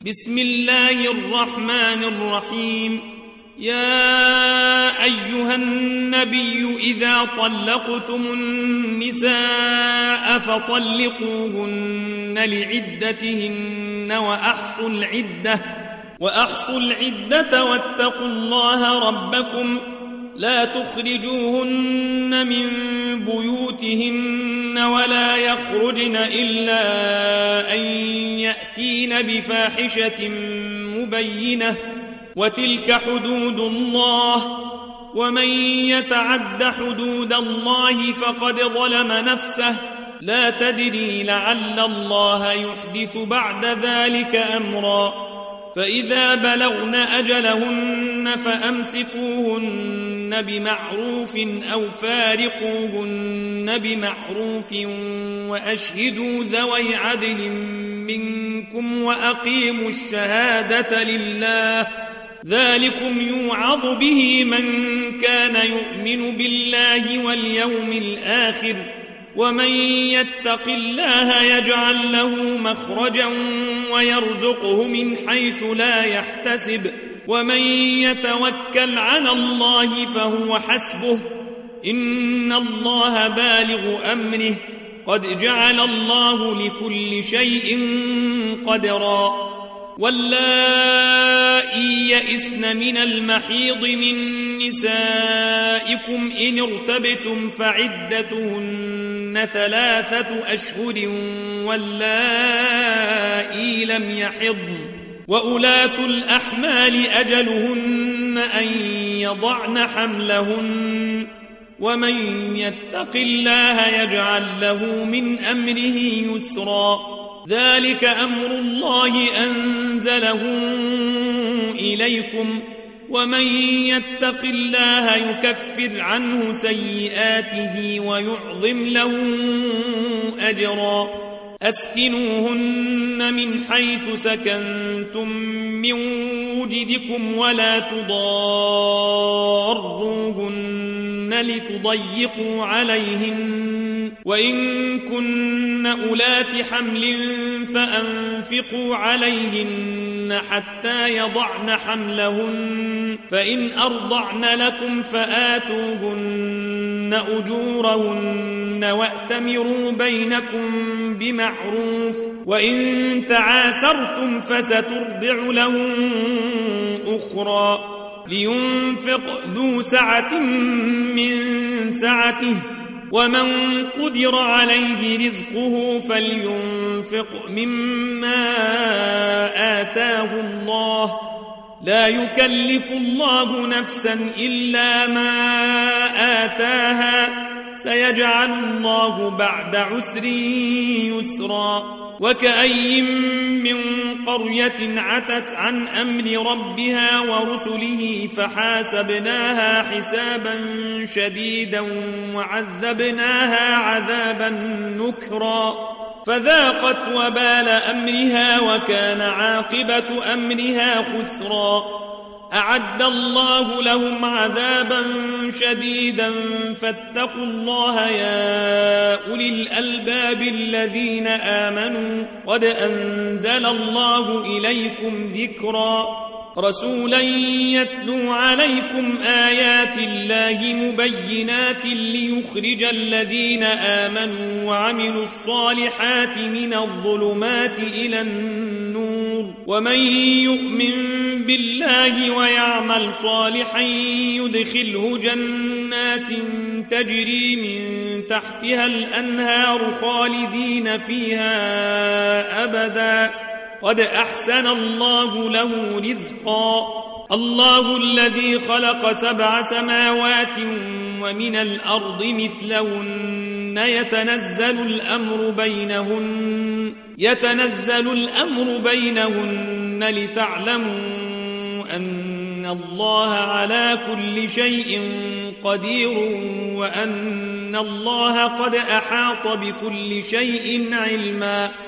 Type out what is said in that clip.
بسم الله الرحمن الرحيم. يا أيها النبي إذا طلقتم النساء فطلقوهن لعدتهن وأحصوا العدة واتقوا الله ربكم لا تخرجوهن من بيوتهن ولا يخرجن إلا أن يأتين بفاحشة مبينة وتلك حدود الله ومن يتعد حدود الله فقد ظلم نفسه لا تدري لعل الله يحدث بعد ذلك أمرا فإذا بلغن أجلهن فأمسكوهن بمعروف أو فارقوهن بمعروف وأشهدوا ذوي عدل منكم وأقيموا الشهادة لله ذلكم يوعظ به من كان يؤمن بالله واليوم الآخر ومن يتق الله يجعل له مخرجا ويرزقه من حيث لا يحتسب ومن يتوكل على الله فهو حسبه إن الله بالغ أمره قد جعل الله لكل شيء قدرا واللائي يئسن من المحيض من نسائكم إن ارتبتم فعدتهن 3 أشهر واللائي لم يحضن وأولاة الأحمال أجلهن أن يضعن حملهن ومن يتق الله يجعل له من أمره يسرا ذلك أمر الله أنزله إليكم ومن يتق الله يكفر عنه سيئاته ويعظم له أجرا أسكنوهن من حيث سكنتم من وجدكم ولا تضاروهن لتضيقوا عليهن وإن كن أولات حمل فأنفقوا عليهن حتى يضعن حملهن فإن أرضعن لكم فآتوهن أجورهن وأتمروا بينكم بمعروف وإن تعاسرتم فسترضع له أخرى لينفق ذو سعة من سعته ومن قدر عليه رزقه فلينفق مما آتاه الله لا يكلف الله نفسا إلا ما آتاها سيجعل الله بعد عسر يسرا وكأي من قرية عتت عن أمر ربها ورسله فحاسبناها حسابا شديدا وعذبناها عذابا نكرا فذاقت وبال أمرها وكان عاقبة أمرها خسرا أعد الله لهم عذابا شديدا فاتقوا الله يا أولي الألباب الذين آمنوا قد أنزل الله إليكم ذكرا رسولا يتلو عليكم آيات الله مبينات ليخرج الذين آمنوا وعملوا الصالحات من الظلمات إلى النور ومن يؤمن بالله ويعمل صالحا يدخله جنات تجري من تحتها الأنهار خالدين فيها أبدا قد أحسن الله له رزقا الله الذي خلق 7 سماوات ومن الأرض مثلهن يتنزل الأمر بينهن لتعلموا أن الله على كل شيء قدير وأن الله قد أحاط بكل شيء علما